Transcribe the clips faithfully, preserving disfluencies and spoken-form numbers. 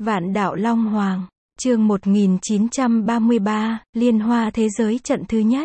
Vạn đạo Long Hoàng, chương một nghìn chín trăm ba mươi ba, Liên Hoa Thế Giới trận thứ nhất.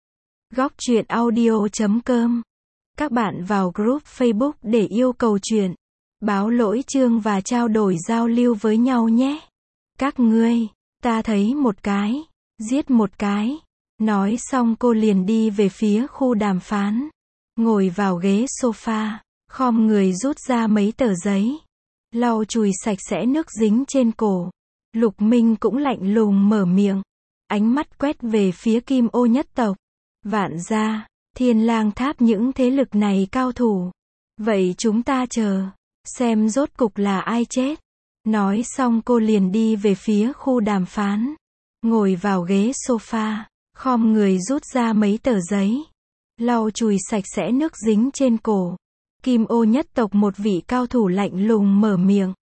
Góc truyện audio chấm com. Các bạn vào group Facebook để yêu cầu truyện, báo lỗi chương và trao đổi giao lưu với nhau nhé. Các ngươi, ta thấy một cái, giết một cái. Nói xong cô liền đi về phía khu đàm phán. Ngồi vào ghế sofa, khom người rút ra mấy tờ giấy. Lau chùi sạch sẽ nước dính trên cổ. Lục Minh cũng lạnh lùng mở miệng. Ánh mắt quét về phía Kim Ô nhất tộc. Vạn gia, Thiên Lang Tháp những thế lực này cao thủ. Vậy chúng ta chờ, xem rốt cục là ai chết. Nói xong cô liền đi về phía khu đàm phán. Ngồi vào ghế sofa, khom người rút ra mấy tờ giấy. Lau chùi sạch sẽ nước dính trên cổ. Kim Ô nhất tộc một vị cao thủ lạnh lùng mở miệng.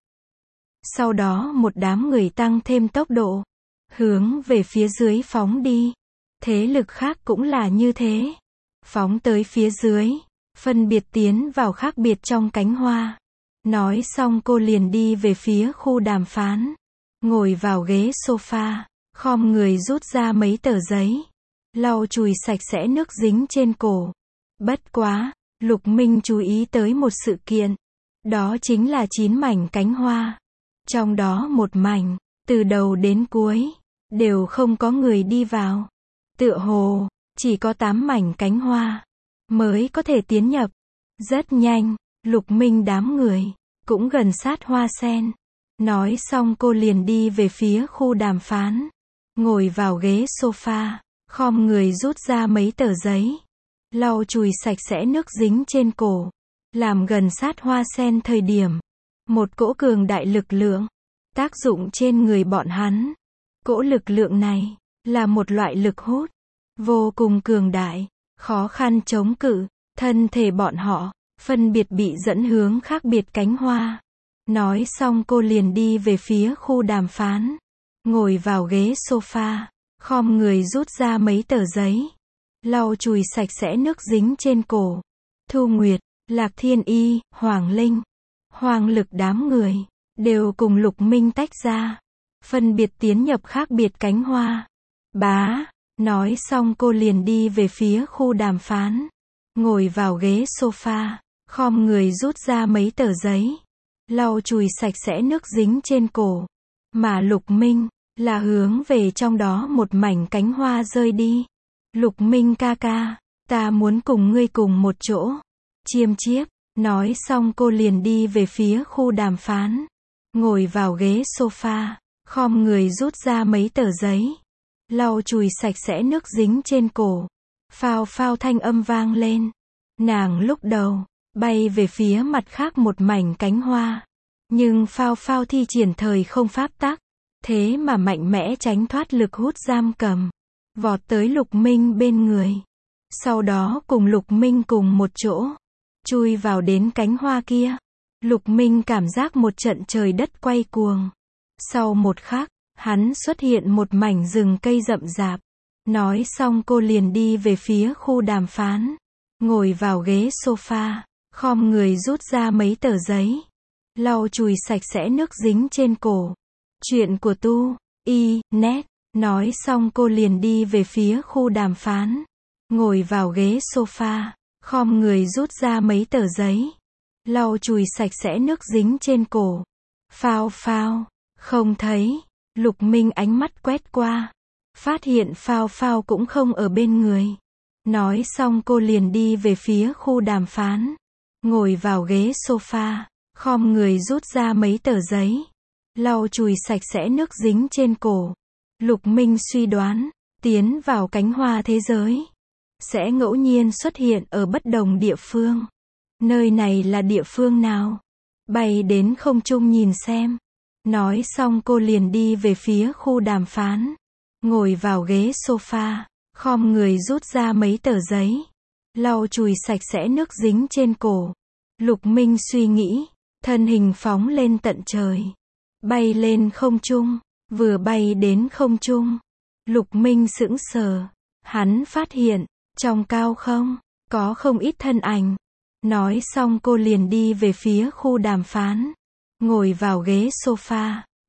Sau đó một đám người tăng thêm tốc độ, hướng về phía dưới phóng đi. Thế lực khác cũng là như thế. Phóng tới phía dưới, phân biệt tiến vào khác biệt trong cánh hoa. Nói xong cô liền đi về phía khu đàm phán. Ngồi vào ghế sofa, khom người rút ra mấy tờ giấy. Lau chùi sạch sẽ nước dính trên cổ. Bất quá, Lục Minh chú ý tới một sự kiện. Đó chính là chín mảnh cánh hoa. Trong đó một mảnh, từ đầu đến cuối, đều không có người đi vào. Tựa hồ, chỉ có tám mảnh cánh hoa, mới có thể tiến nhập. Rất nhanh, Lục Minh đám người, cũng gần sát hoa sen. Nói xong cô liền đi về phía khu đàm phán. Ngồi vào ghế sofa, khom người rút ra mấy tờ giấy. Lau chùi sạch sẽ nước dính trên cổ. Làm gần sát hoa sen thời điểm. Một cỗ cường đại lực lượng, tác dụng trên người bọn hắn. Cỗ lực lượng này, là một loại lực hút, vô cùng cường đại, khó khăn chống cự. Thân thể bọn họ, phân biệt bị dẫn hướng khác biệt cánh hoa. Nói xong cô liền đi về phía khu đàm phán. Ngồi vào ghế sofa, khom người rút ra mấy tờ giấy. Lau chùi sạch sẽ nước dính trên cổ. Thu Nguyệt, Lạc Thiên Y, Hoàng Linh, Hoàng Lực đám người, đều cùng Lục Minh tách ra. Phân biệt tiến nhập khác biệt cánh hoa. Bá, nói xong cô liền đi về phía khu đàm phán. Ngồi vào ghế sofa, khom người rút ra mấy tờ giấy. Lau chùi sạch sẽ nước dính trên cổ. Mà Lục Minh, là hướng về trong đó một mảnh cánh hoa rơi đi. Lục Minh ca ca, ta muốn cùng ngươi cùng một chỗ. Chiêm chiếp, nói xong cô liền đi về phía khu đàm phán. Ngồi vào ghế sofa, khom người rút ra mấy tờ giấy. Lau chùi sạch sẽ nước dính trên cổ. Phao phao thanh âm vang lên. Nàng lúc đầu, bay về phía mặt khác một mảnh cánh hoa. Nhưng phao phao thi triển thời không pháp tắc. Thế mà mạnh mẽ tránh thoát lực hút giam cầm. Vọt tới Lục Minh bên người. Sau đó cùng Lục Minh cùng một chỗ. Chui vào đến cánh hoa kia. Lục Minh cảm giác một trận trời đất quay cuồng. Sau một khắc, hắn xuất hiện một mảnh rừng cây rậm rạp. Nói xong cô liền đi về phía khu đàm phán. Ngồi vào ghế sofa, khom người rút ra mấy tờ giấy. Lau chùi sạch sẽ nước dính trên cổ. Chuyện của tu, y, net. Nói xong cô liền đi về phía khu đàm phán. Ngồi vào ghế sofa, khom người rút ra mấy tờ giấy. Lau chùi sạch sẽ nước dính trên cổ. Phao phao, không thấy. Lục Minh ánh mắt quét qua. Phát hiện phao phao cũng không ở bên người. Nói xong cô liền đi về phía khu đàm phán. Ngồi vào ghế sofa, khom người rút ra mấy tờ giấy. Lau chùi sạch sẽ nước dính trên cổ. Lục Minh suy đoán, tiến vào cánh hoa thế giới, sẽ ngẫu nhiên xuất hiện ở bất đồng địa phương. Nơi này là địa phương nào? Bay đến không trung nhìn xem. Nói xong cô liền đi về phía khu đàm phán. Ngồi vào ghế sofa, khom người rút ra mấy tờ giấy. Lau chùi sạch sẽ nước dính trên cổ. Lục Minh suy nghĩ, thân hình phóng lên tận trời. Bay lên không trung. Vừa bay đến không trung, Lục Minh sững sờ. Hắn phát hiện, trong cao không, có không ít thân ảnh. Nói xong cô liền đi về phía khu đàm phán. Ngồi vào ghế sofa,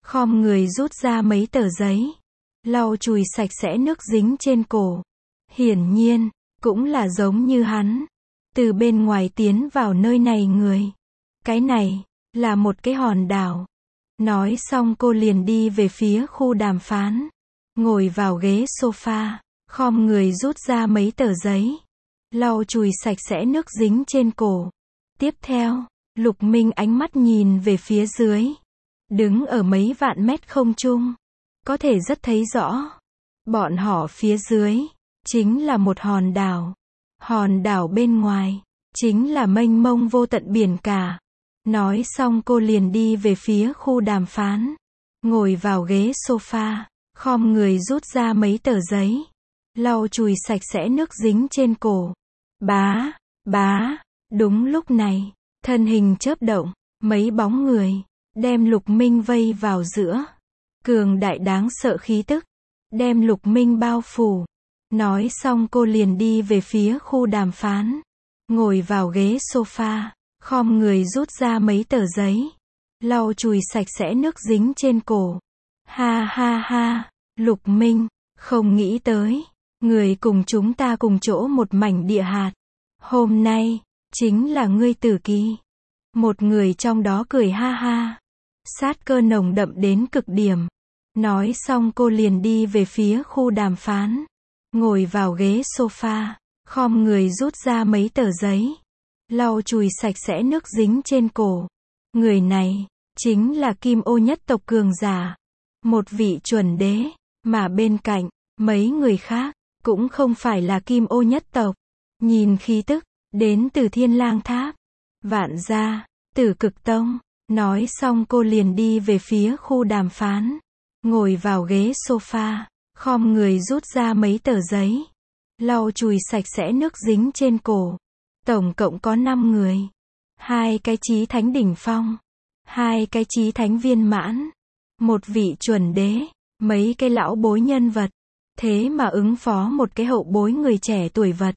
khom người rút ra mấy tờ giấy, lau chùi sạch sẽ nước dính trên cổ. Hiển nhiên, cũng là giống như hắn. Từ bên ngoài tiến vào nơi này người. Cái này, là một cái hòn đảo. Nói xong cô liền đi về phía khu đàm phán. Ngồi vào ghế sofa, khom người rút ra mấy tờ giấy, lau chùi sạch sẽ nước dính trên cổ. Tiếp theo, Lục Minh ánh mắt nhìn về phía dưới. Đứng ở mấy vạn mét không trung, có thể rất thấy rõ. Bọn họ phía dưới, chính là một hòn đảo. Hòn đảo bên ngoài, chính là mênh mông vô tận biển cả. Nói xong cô liền đi về phía khu đàm phán. Ngồi vào ghế sofa, khom người rút ra mấy tờ giấy, lau chùi sạch sẽ nước dính trên cổ. Bá, bá, đúng lúc này, thân hình chớp động, mấy bóng người, đem Lục Minh vây vào giữa. Cường đại đáng sợ khí tức, đem Lục Minh bao phủ. Nói xong cô liền đi về phía khu đàm phán. Ngồi vào ghế sofa, khom người rút ra mấy tờ giấy, lau chùi sạch sẽ nước dính trên cổ. Ha ha ha, Lục Minh, không nghĩ tới, người cùng chúng ta cùng chỗ một mảnh địa hạt. Hôm nay, chính là ngươi tử kỳ. Một người trong đó cười ha ha. Sát cơ nồng đậm đến cực điểm. Nói xong cô liền đi về phía khu đàm phán. Ngồi vào ghế sofa, khom người rút ra mấy tờ giấy, lau chùi sạch sẽ nước dính trên cổ. Người này, chính là Kim Ô nhất tộc cường giả. Một vị chuẩn đế, mà bên cạnh, mấy người khác, cũng không phải là Kim Ô nhất tộc. Nhìn khí tức, đến từ Thiên Lang Tháp, Vạn Gia, Tử Cực Tông. Nói xong cô liền đi về phía khu đàm phán. Ngồi vào ghế sofa, khom người rút ra mấy tờ giấy, lau chùi sạch sẽ nước dính trên cổ. Tổng cộng có năm người. Hai cái chí thánh đỉnh phong, hai cái chí thánh viên mãn, một vị chuẩn đế, mấy cái lão bối nhân vật. Thế mà ứng phó một cái hậu bối người trẻ tuổi vật.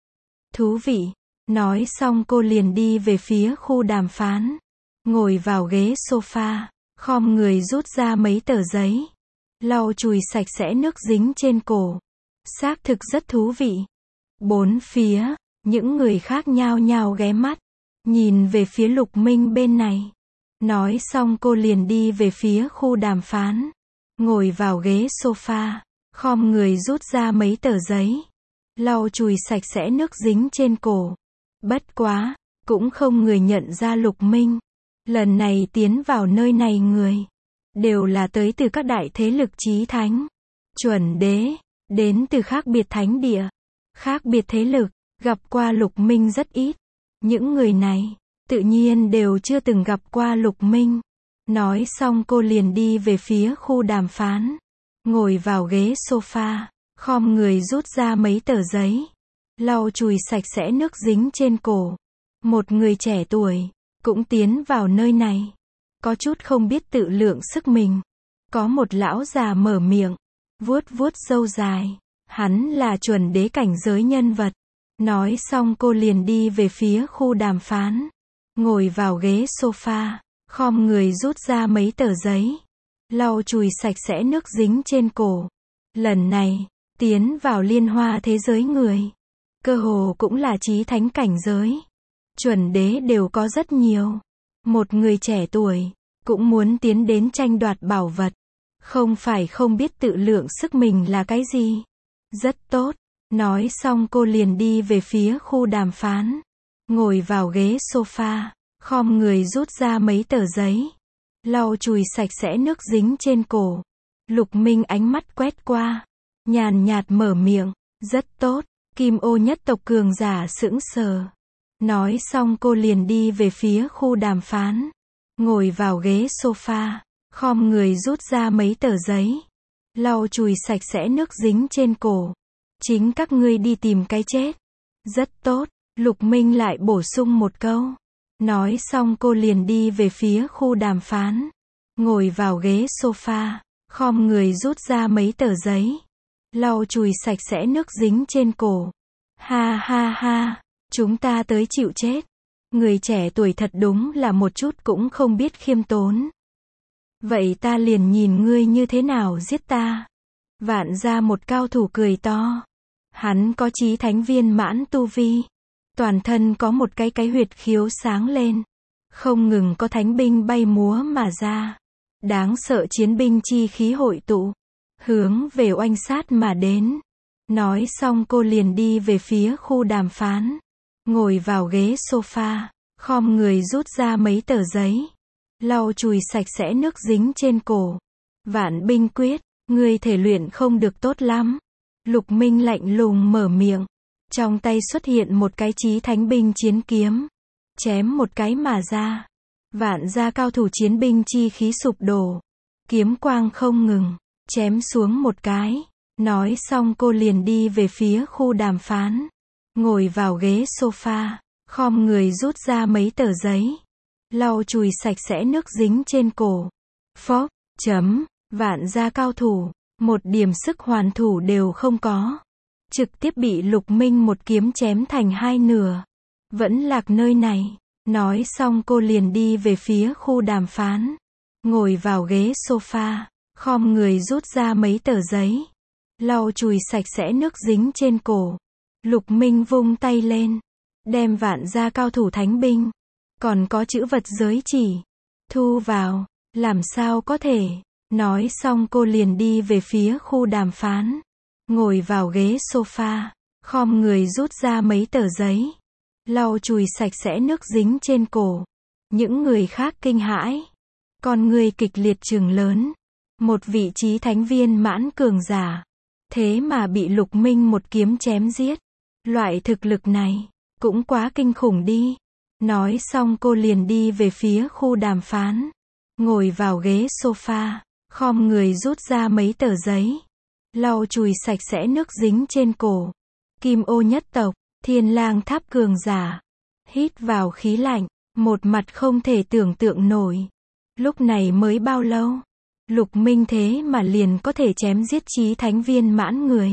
Thú vị. Nói xong cô liền đi về phía khu đàm phán. Ngồi vào ghế sofa, khom người rút ra mấy tờ giấy, lau chùi sạch sẽ nước dính trên cổ. Xác thực rất thú vị. Bốn phía, những người khác nhao nhao ghé mắt, nhìn về phía Lục Minh bên này. Nói xong cô liền đi về phía khu đàm phán. Ngồi vào ghế sofa, khom người rút ra mấy tờ giấy, lau chùi sạch sẽ nước dính trên cổ. Bất quá, cũng không người nhận ra Lục Minh. Lần này tiến vào nơi này người, đều là tới từ các đại thế lực chí thánh, chuẩn đế, đến từ khác biệt thánh địa, khác biệt thế lực, gặp qua Lục Minh rất ít. Những người này, tự nhiên đều chưa từng gặp qua Lục Minh. Nói xong cô liền đi về phía khu đàm phán. Ngồi vào ghế sofa, khom người rút ra mấy tờ giấy, lau chùi sạch sẽ nước dính trên cổ. Một người trẻ tuổi, cũng tiến vào nơi này. Có chút không biết tự lượng sức mình. Có một lão già mở miệng, vuốt vuốt râu dài. Hắn là chuẩn đế cảnh giới nhân vật. Nói xong cô liền đi về phía khu đàm phán. Ngồi vào ghế sofa, khom người rút ra mấy tờ giấy, lau chùi sạch sẽ nước dính trên cổ. Lần này, tiến vào liên hoa thế giới người, cơ hồ cũng là chí thánh cảnh giới. Chuẩn đế đều có rất nhiều. Một người trẻ tuổi, cũng muốn tiến đến tranh đoạt bảo vật. Không phải không biết tự lượng sức mình là cái gì. Rất tốt. Nói xong cô liền đi về phía khu đàm phán. Ngồi vào ghế sofa, khom người rút ra mấy tờ giấy, lau chùi sạch sẽ nước dính trên cổ. Lục Minh ánh mắt quét qua, nhàn nhạt mở miệng, rất tốt. Kim Ô nhất tộc cường giả sững sờ. Nói xong cô liền đi về phía khu đàm phán. Ngồi vào ghế sofa, khom người rút ra mấy tờ giấy, lau chùi sạch sẽ nước dính trên cổ. Chính các ngươi đi tìm cái chết. Rất tốt. Lục Minh lại bổ sung một câu. Nói xong cô liền đi về phía khu đàm phán. Ngồi vào ghế sofa, khom người rút ra mấy tờ giấy, lau chùi sạch sẽ nước dính trên cổ. Ha ha ha, chúng ta tới chịu chết. Người trẻ tuổi thật đúng là một chút cũng không biết khiêm tốn. Vậy ta liền nhìn ngươi như thế nào giết ta. Vạn gia một cao thủ cười to. Hắn có chí thánh viên mãn tu vi. Toàn thân có một cái cái huyệt khiếu sáng lên. Không ngừng có thánh binh bay múa mà ra. Đáng sợ chiến binh chi khí hội tụ. Hướng về oanh sát mà đến. Nói xong cô liền đi về phía khu đàm phán. Ngồi vào ghế sofa. Khom người rút ra mấy tờ giấy. Lau chùi sạch sẽ nước dính trên cổ. Vạn binh quyết, ngươi thể luyện không được tốt lắm. Lục Minh lạnh lùng mở miệng. Trong tay xuất hiện một cái chí thánh binh chiến kiếm. Chém một cái mà ra. Vạn gia cao thủ chiến binh chi khí sụp đổ. Kiếm quang không ngừng. Chém xuống một cái. Nói xong cô liền đi về phía khu đàm phán. Ngồi vào ghế sofa. Khom người rút ra mấy tờ giấy. Lau chùi sạch sẽ nước dính trên cổ. Phốc, chấm, vạn gia cao thủ. Một điểm sức hoàn thủ đều không có. Trực tiếp bị Lục Minh một kiếm chém thành hai nửa. Vẫn lạc nơi này. Nói xong cô liền đi về phía khu đàm phán. Ngồi vào ghế sofa. Khom người rút ra mấy tờ giấy. Lau chùi sạch sẽ nước dính trên cổ. Lục Minh vung tay lên. Đem vạn gia cao thủ thánh binh. Còn có chữ vật giới chỉ. Thu vào. Làm sao có thể. Nói xong cô liền đi về phía khu đàm phán. Ngồi vào ghế sofa. Khom người rút ra mấy tờ giấy. Lau chùi sạch sẽ nước dính trên cổ. Những người khác kinh hãi. Con người kịch liệt trừng lớn. Một vị chí thánh viên mãn cường giả. Thế mà bị Lục Minh một kiếm chém giết. Loại thực lực này. Cũng quá kinh khủng đi. Nói xong cô liền đi về phía khu đàm phán. Ngồi vào ghế sofa. Khom người rút ra mấy tờ giấy. Lau chùi sạch sẽ nước dính trên cổ. Kim ô nhất tộc. Thiên lang tháp cường giả. Hít vào khí lạnh. Một mặt không thể tưởng tượng nổi. Lúc này mới bao lâu. Lục Minh thế mà liền có thể chém giết chí thánh viên mãn người.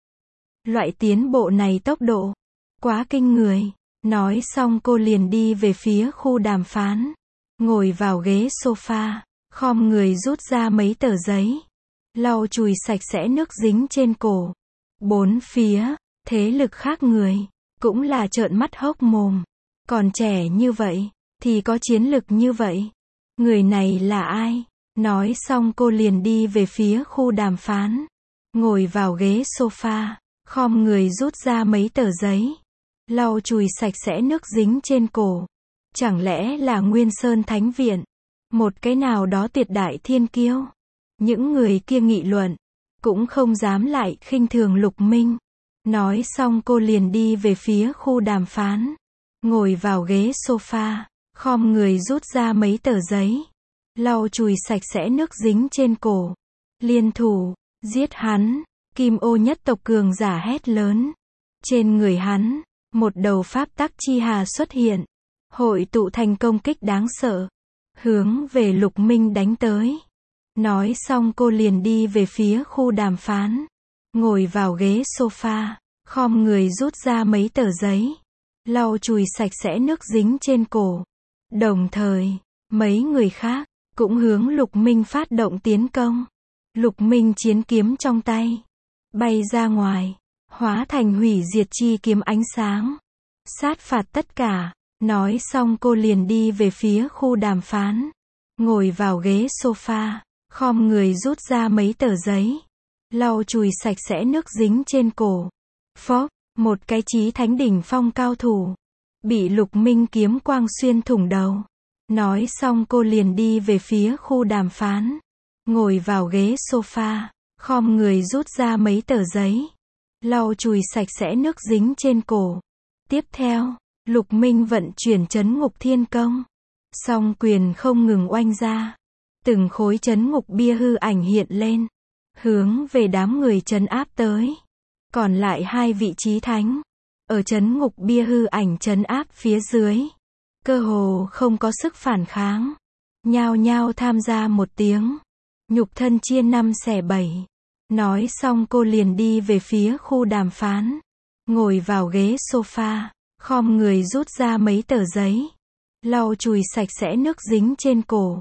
Loại tiến bộ này tốc độ. Quá kinh người. Nói xong cô liền đi về phía khu đàm phán. Ngồi vào ghế sofa. Khom người rút ra mấy tờ giấy. Lau chùi sạch sẽ nước dính trên cổ. Bốn phía. Thế lực khác người. Cũng là trợn mắt hốc mồm. Còn trẻ như vậy. Thì có chiến lực như vậy. Người này là ai? Nói xong cô liền đi về phía khu đàm phán. Ngồi vào ghế sofa. Khom người rút ra mấy tờ giấy. Lau chùi sạch sẽ nước dính trên cổ. Chẳng lẽ là Nguyên Sơn Thánh Viện? Một cái nào đó tuyệt đại thiên kiêu. Những người kia nghị luận. Cũng không dám lại khinh thường Lục Minh. Nói xong cô liền đi về phía khu đàm phán. Ngồi vào ghế sofa. Khom người rút ra mấy tờ giấy. Lau chùi sạch sẽ nước dính trên cổ. Liên thủ. Giết hắn. Kim ô nhất tộc cường giả hét lớn. Trên người hắn. Một đầu pháp tắc chi hà xuất hiện. Hội tụ thành công kích đáng sợ. Hướng về Lục Minh đánh tới. Nói xong cô liền đi về phía khu đàm phán. Ngồi vào ghế sofa. Khom người rút ra mấy tờ giấy. Lau chùi sạch sẽ nước dính trên cổ. Đồng thời, mấy người khác cũng hướng Lục Minh phát động tiến công. Lục Minh chiến kiếm trong tay. Bay ra ngoài. Hóa thành hủy diệt chi kiếm ánh sáng. Sát phạt tất cả. Nói xong cô liền đi về phía khu đàm phán. Ngồi vào ghế sofa. Khom người rút ra mấy tờ giấy. Lau chùi sạch sẽ nước dính trên cổ. Phốc, một cái chí thánh đỉnh phong cao thủ. Bị Lục Minh kiếm quang xuyên thủng đầu. Nói xong cô liền đi về phía khu đàm phán. Ngồi vào ghế sofa. Khom người rút ra mấy tờ giấy. Lau chùi sạch sẽ nước dính trên cổ. Tiếp theo, Lục Minh vận chuyển trấn ngục thiên công. Song quyền không ngừng oanh ra. Từng khối trấn ngục bia hư ảnh hiện lên. Hướng về đám người trấn áp tới. Còn lại hai vị chí thánh. Ở trấn ngục bia hư ảnh trấn áp phía dưới. Cơ hồ không có sức phản kháng. Nhao nhao tham gia một tiếng. Nhục thân chia năm xẻ bảy. Nói xong cô liền đi về phía khu đàm phán. Ngồi vào ghế sofa. Khom người rút ra mấy tờ giấy. Lau chùi sạch sẽ nước dính trên cổ.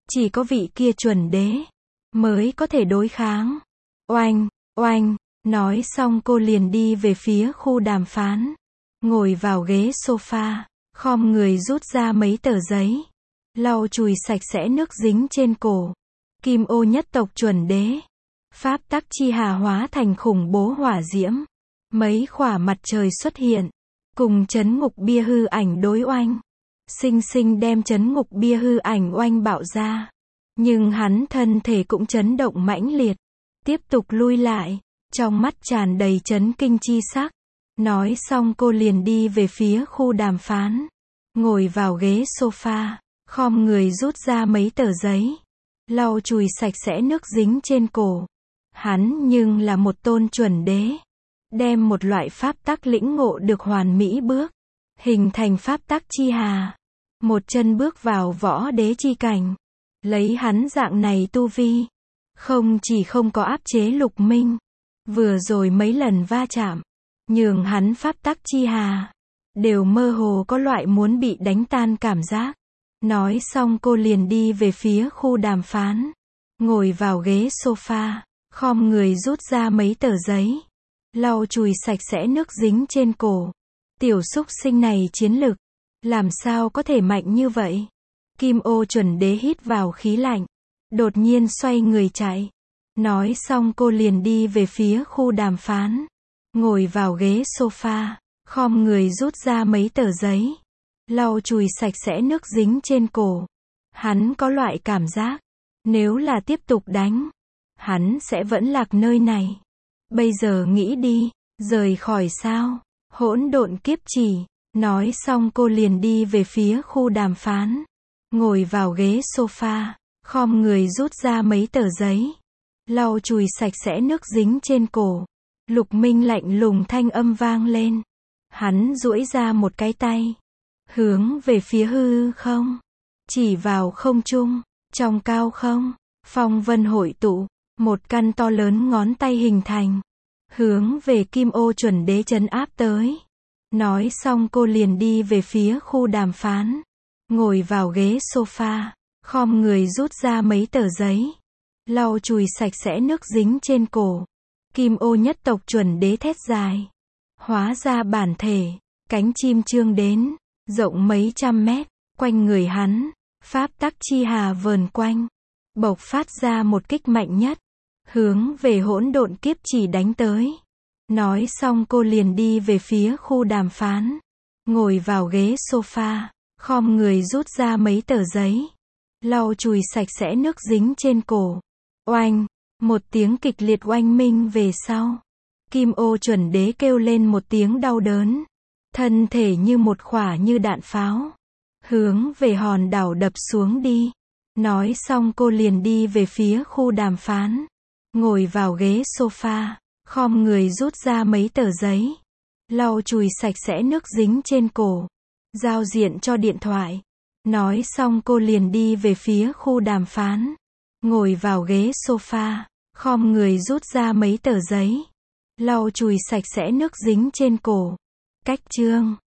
Chỉ có vị kia chuẩn đế mới có thể đối kháng. Oanh, oanh, nói xong cô liền đi về phía khu đàm phán. Ngồi vào ghế sofa, khom người rút ra mấy tờ giấy, lau chùi sạch sẽ nước dính trên cổ. Kim ô nhất tộc chuẩn đế. Pháp tắc chi hà hóa thành khủng bố hỏa diễm. Mấy khỏa mặt trời xuất hiện, cùng chấn ngục bia hư ảnh đối oanh. Sinh sinh đem chấn ngục bia hư ảnh oanh bạo ra. Nhưng hắn thân thể cũng chấn động mãnh liệt. Tiếp tục lui lại, trong mắt tràn đầy chấn kinh chi sắc. Nói xong cô liền đi về phía khu đàm phán. Ngồi vào ghế sofa, khom người rút ra mấy tờ giấy, lau chùi sạch sẽ nước dính trên cổ. Hắn nhưng là một tôn chuẩn đế. Đem một loại pháp tắc lĩnh ngộ được hoàn mỹ bước. Hình thành pháp tắc chi hà. Một chân bước vào võ đế chi cảnh. Lấy hắn dạng này tu vi. Không chỉ không có áp chế Lục Minh. Vừa rồi mấy lần va chạm. Nhường hắn pháp tắc chi hà. Đều mơ hồ có loại muốn bị đánh tan cảm giác. Nói xong cô liền đi về phía khu đàm phán. Ngồi vào ghế sofa, khom người rút ra mấy tờ giấy, lau chùi sạch sẽ nước dính trên cổ. Tiểu xúc sinh này chiến lực, làm sao có thể mạnh như vậy? Kim ô chuẩn đế hít vào khí lạnh, đột nhiên xoay người chạy. Nói xong cô liền đi về phía khu đàm phán. Ngồi vào ghế sofa, khom người rút ra mấy tờ giấy, lau chùi sạch sẽ nước dính trên cổ. Hắn có loại cảm giác, nếu là tiếp tục đánh, hắn sẽ vẫn lạc nơi này. Bây giờ nghĩ đi, rời khỏi sao? Hỗn độn kiếp chỉ. Nói xong cô liền đi về phía khu đàm phán. Ngồi vào ghế sofa, khom người rút ra mấy tờ giấy, lau chùi sạch sẽ nước dính trên cổ. Lục Minh lạnh lùng thanh âm vang lên. Hắn duỗi ra một cái tay, hướng về phía hư không, chỉ vào không trung. Trong cao không, phong vân hội tụ, một căn to lớn ngón tay hình thành, hướng về Kim ô chuẩn đế trấn áp tới. Nói xong cô liền đi về phía khu đàm phán. Ngồi vào ghế sofa, khom người rút ra mấy tờ giấy, lau chùi sạch sẽ nước dính trên cổ. Kim ô nhất tộc chuẩn đế thét dài, hóa ra bản thể, cánh chim trương đến, rộng mấy trăm mét, quanh người hắn, pháp tắc chi hà vờn quanh, bộc phát ra một kích mạnh nhất, hướng về hỗn độn kiếp chỉ đánh tới. Nói xong cô liền đi về phía khu đàm phán. Ngồi vào ghế sofa, khom người rút ra mấy tờ giấy, lau chùi sạch sẽ nước dính trên cổ. Oanh, một tiếng kịch liệt oanh minh về sau. Kim ô chuẩn đế kêu lên một tiếng đau đớn. Thân thể như một khỏa như đạn pháo, hướng về hòn đảo đập xuống đi. Nói xong cô liền đi về phía khu đàm phán. Ngồi vào ghế sofa, khom người rút ra mấy tờ giấy, lau chùi sạch sẽ nước dính trên cổ. Giao diện cho điện thoại. Nói xong cô liền đi về phía khu đàm phán. Ngồi vào ghế sofa, khom người rút ra mấy tờ giấy, lau chùi sạch sẽ nước dính trên cổ. Cách chương